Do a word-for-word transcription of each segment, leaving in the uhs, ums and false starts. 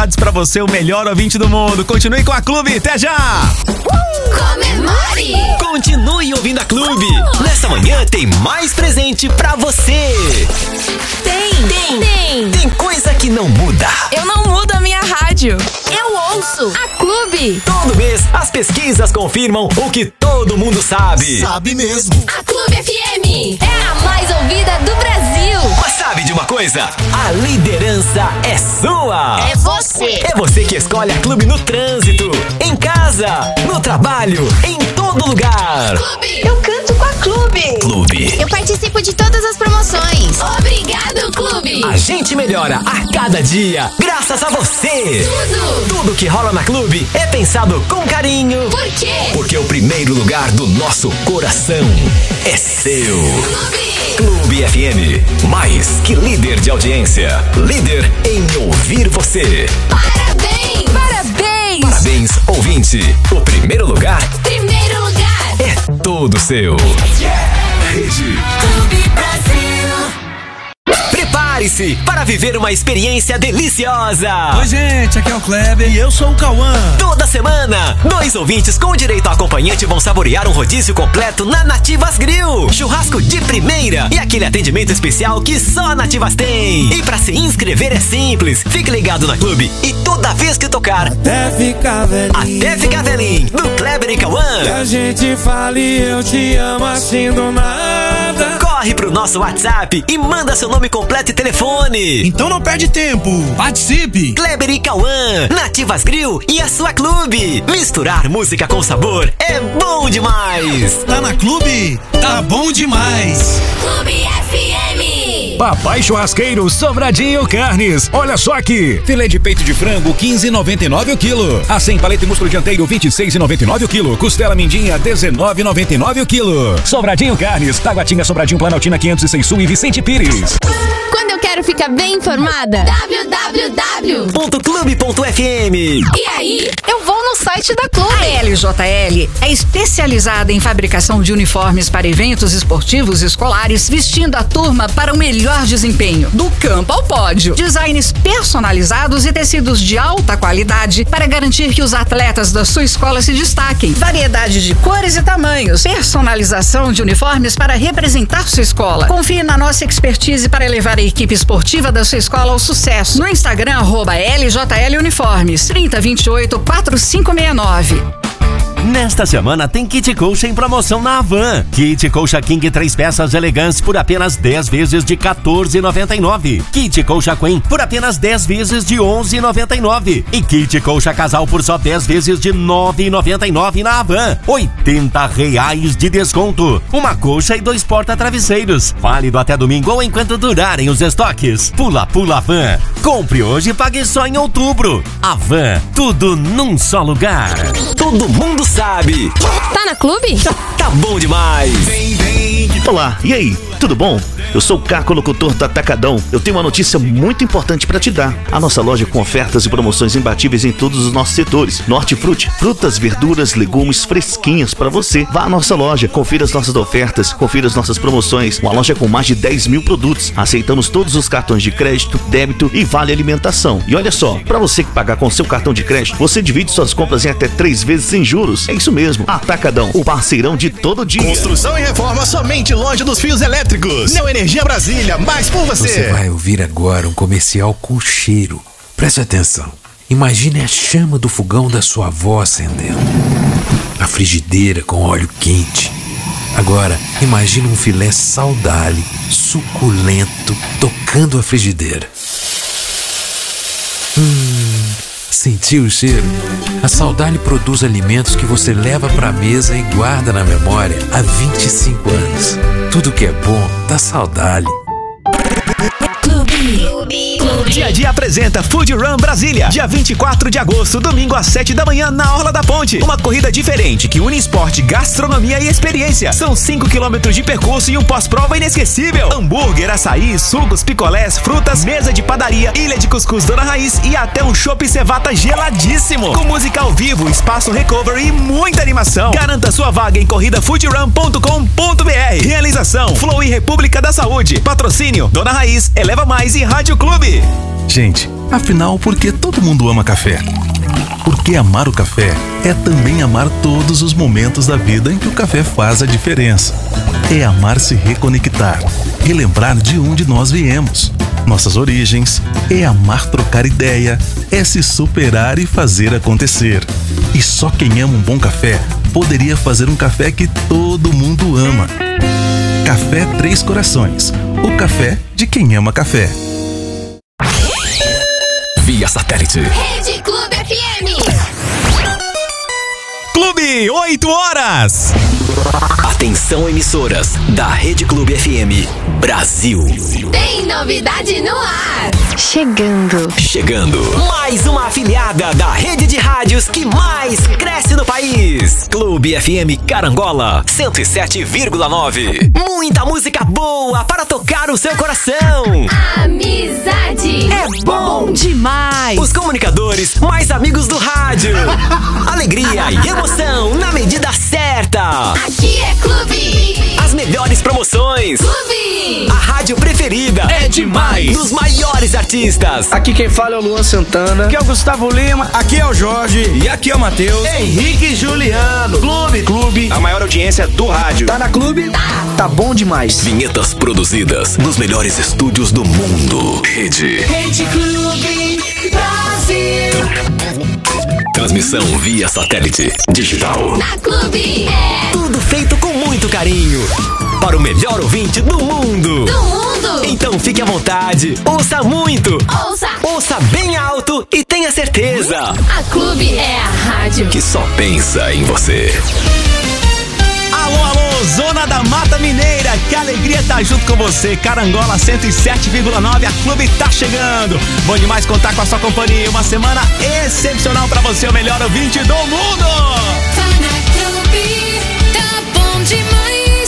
felicidades pra você, o melhor ouvinte do mundo. Continue com a Clube, até já! Comemore! Continue ouvindo a Clube. Nessa manhã tem mais presente pra você. Tem, tem, tem. Tem coisa que não muda. Eu não mudo a minha rádio. Eu ouço a Clube. Todo mês, as pesquisas confirmam o que todo mundo sabe. Sabe mesmo. A Clube F M é a mais ouvida do Brasil. Mas sabe de uma coisa? A liderança é sua. É você. É você que escolhe a Clube no trânsito, em casa, no trabalho, em todo lugar. Clube. Eu canto com a Clube. Clube. Eu participo de todas as promoções. Obrigado, Clube. A gente melhora a cada dia, graças a você. Tudo. Tudo que rola na Clube é pensado com carinho. Por quê? Porque o primeiro lugar do nosso coração é seu. Clube. Clube F M, mais que líder de audiência, líder em ouvir você. Parabéns. Parabéns. Parabéns, ouvinte. O primeiro lugar Primeiro lugar. é todo seu. Rede Clube Brasil. Prepare-se para viver uma experiência deliciosa. Oi, gente, aqui é o Kleber e eu sou o Cauã. Toda semana, dois ouvintes com direito a acompanhante vão saborear um rodízio completo na Nativas Grill. Churrasco de primeira e aquele atendimento especial que só a Nativas tem. E pra se inscrever é simples. Fique ligado na Clube e toda vez que tocar, Até ficar velhinho, até ficar velhinho, do Kleber e que Cauã, a gente fale eu te amo assim do nada. corre pro nosso WhatsApp e manda seu nome completo e telefone. Então não perde tempo, participe. Kleber e Cauã, Nativas Grill e a sua Clube. Misturar música com sabor é bom demais. Tá na Clube? Tá bom demais. Clube F M. Papai Churrasqueiro Sobradinho Carnes. Olha só aqui. Filé de peito de frango quinze e noventa e nove o quilo. Acém paleta e músculo dianteiro vinte e seis e noventa e nove o quilo. Costela mindinha dezenove e noventa e nove o quilo. Sobradinho Carnes. Taguatinga, Sobradinho, Planaltina quinhentos e seis Sul e Vicente Pires. Quando eu quero ficar bem informada, w w w Ponto clube ponto f m. E aí, eu vou no site da Clube. A L J L é especializada em fabricação de uniformes para eventos esportivos escolares, vestindo a turma para o melhor desempenho, do campo ao pódio. Designs personalizados e tecidos de alta qualidade para garantir que os atletas da sua escola se destaquem. Variedade de cores e tamanhos, personalização de uniformes para representar sua escola. Confie na nossa expertise para levar a equipe esportiva da sua escola ao sucesso. No Instagram, arroba L J L Uniformes, trinta, vinte e oito, quarenta e cinco sessenta e nove. Nesta semana tem kit colcha em promoção na Havan. Kit colcha King três peças elegância por apenas dez vezes de quatorze reais e noventa e nove centavos. Kit colcha Queen por apenas dez vezes de onze reais e noventa e nove centavos. E kit colcha casal por só dez vezes de nove reais e noventa e nove centavos na Havan. oitenta reais de desconto. Uma colcha e dois porta-travesseiros. Válido até domingo ou enquanto durarem os estoques. Pula, pula Havan. Compre hoje e pague só em outubro. Havan, tudo num só lugar. Todo mundo sabe. Tá na Clube? Tá, tá bom demais. Vem, vem. Olá, e aí? Tudo bom? Eu sou o Caco, locutor do Atacadão. Eu tenho uma notícia muito importante para te dar. A nossa loja com ofertas e promoções imbatíveis em todos os nossos setores. Nortifruti, frutas, verduras, legumes fresquinhas para você. Vá à nossa loja, confira as nossas ofertas, confira as nossas promoções. Uma loja com mais de dez mil produtos. Aceitamos todos os cartões de crédito, débito e vale alimentação. E olha só, para você que pagar com seu cartão de crédito, você divide suas compras em até três vezes sem juros. É isso mesmo, Atacadão, o parceirão de todo dia. Construção e reforma somente longe dos fios elétricos. Neo Energia Brasília, mais por você. Você vai ouvir agora um comercial com cheiro. Preste atenção. Imagine a chama do fogão da sua avó acendendo. A frigideira com óleo quente. Agora, imagine um filé saudale, suculento, tocando a frigideira. Hum, sentiu o cheiro? A Saudale produz alimentos que você leva pra mesa e guarda na memória há vinte e cinco anos. Tudo que é bom dá Saudale. Dia a Dia apresenta Food Run Brasília, dia vinte e quatro de agosto, domingo às sete da manhã, na Orla da Ponte. Uma corrida diferente que une esporte, gastronomia e experiência. São cinco quilômetros de percurso e um pós-prova inesquecível. Hambúrguer, açaí, sucos, picolés, frutas, mesa de padaria, ilha de cuscuz Dona Raiz e até um chopp cevata geladíssimo. Com música ao vivo, espaço recovery e muita animação. Garanta sua vaga em corrida food run ponto com ponto b r. Realização Flow e República da Saúde. Patrocínio Dona Raiz, Eleva Mais e Rádio Clube. Gente, Afinal, por que todo mundo ama café? Porque amar o café é também amar todos os momentos da vida em que o café faz a diferença. É amar se reconectar, relembrar de onde nós viemos, nossas origens, é amar trocar ideia, é se superar e fazer acontecer. E só quem ama um bom café poderia fazer um café que todo mundo ama. Café Três Corações, o café de quem ama café. Via satélite. Rede Clube F M. Clube, oito horas. Atenção, emissoras da Rede Clube F M Brasil. Tem novidade no ar. Chegando. Chegando. Mais uma afiliada da rede de rádios que mais cresce no país. Clube F M Carangola, cento e sete vírgula nove. Muita música boa para tocar o seu coração. Amizade é bom demais. Os comunicadores mais amigos do rádio. Alegria e emoção na medida certa. Aqui é Clube. As melhores promoções. Clube. A rádio preferida é demais. Dos maiores artistas. Aqui quem fala é o Luan Santana. Aqui é o Gustavo Lima. Aqui é o Jorge. E aqui é o Matheus. Henrique e Juliano. Clube. Clube. A maior audiência do rádio. Tá na Clube? Tá. Tá bom demais. Vinhetas produzidas nos melhores estúdios do mundo. Rede. Rede Clube Brasil. Transmissão via satélite digital. Na Clube é tudo feito com muito carinho. Para o melhor ouvinte do mundo. Do mundo. Então fique à vontade. Ouça muito. Ouça. Ouça bem alto e tenha certeza. A Clube é a rádio que só pensa em você. Alô, alô, Zona da Mata Mineira, que alegria estar junto com você. Carangola cento e sete vírgula nove, a Clube tá chegando. Bom demais contar com a sua companhia. Uma semana excepcional pra você, o melhor ouvinte do mundo. Tá na Clube, tá bom demais.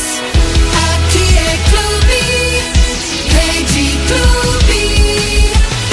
Aqui é Clube, Rede Clube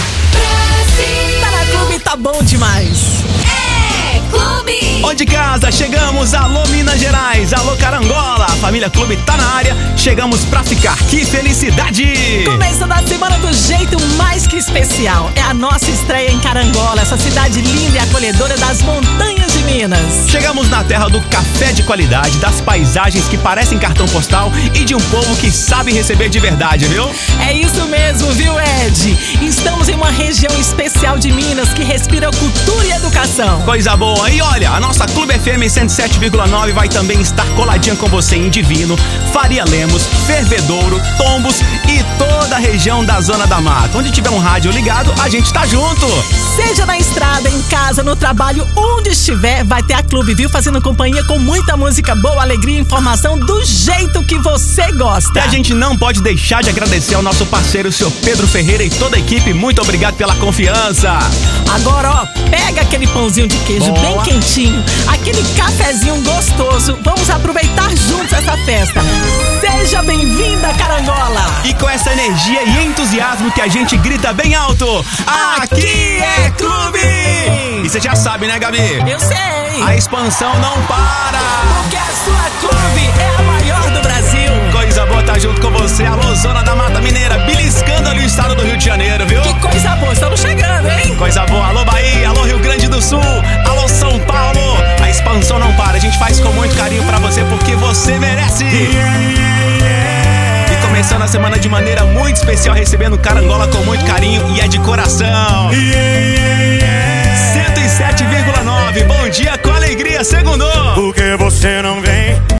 Brasil. Tá na Clube, tá bom demais. É Clube. Onde casa, chegamos, alô Minas Gerais, alô Carangola, a família Clube tá na área, chegamos pra ficar, que felicidade! Começando a semana do jeito mais que especial, é a nossa estreia em Carangola, essa cidade linda e acolhedora das montanhas de Minas. Chegamos na terra do café de qualidade, das paisagens que parecem cartão postal e de um povo que sabe receber de verdade, viu? É isso mesmo, viu, Ed? Estamos em uma região especial de Minas que respira cultura e educação. Coisa boa, e olha, a nossa Clube F M cento e sete vírgula nove vai também estar coladinha com você em Divino, Faria Lemos, Fervedouro, Tombos e toda a região da Zona da Mata. Onde tiver um rádio ligado, a gente tá junto. Seja na estrada, em casa, no trabalho, onde estiver, vai ter a Clube, viu? Fazendo companhia com muita música boa, alegria e informação do jeito que você gosta. E a gente não pode deixar de agradecer ao nosso parceiro, o senhor Pedro Ferreira e toda a equipe. Muito obrigado pela confiança. Agora, ó, pega aquele pãozinho de queijo boa, bem quentinho, aquele cafezinho gostoso. Vamos aproveitar juntos essa festa. Seja bem-vinda, Carangola. E com essa energia e entusiasmo que a gente grita bem alto, aqui é Clube! E você já sabe, né, Gabi? Eu sei. A expansão não para. Porque a sua Clube é a maior do Brasil. Coisa boa tá junto com você. Alô, Zona da Mata Mineira, beliscando ali o estado do Rio de Janeiro, viu? Que coisa boa, estamos chegando, hein? Coisa boa. Alô, Bahia, alô, Rio Grande do Sul, alô, São Paulo. A expansão não para, a gente faz com muito carinho pra você, porque você merece. E começando a semana de maneira muito especial, recebendo Carangola com muito carinho e é de coração. cento e sete vírgula nove, bom dia com alegria, segundou. Porque você não vem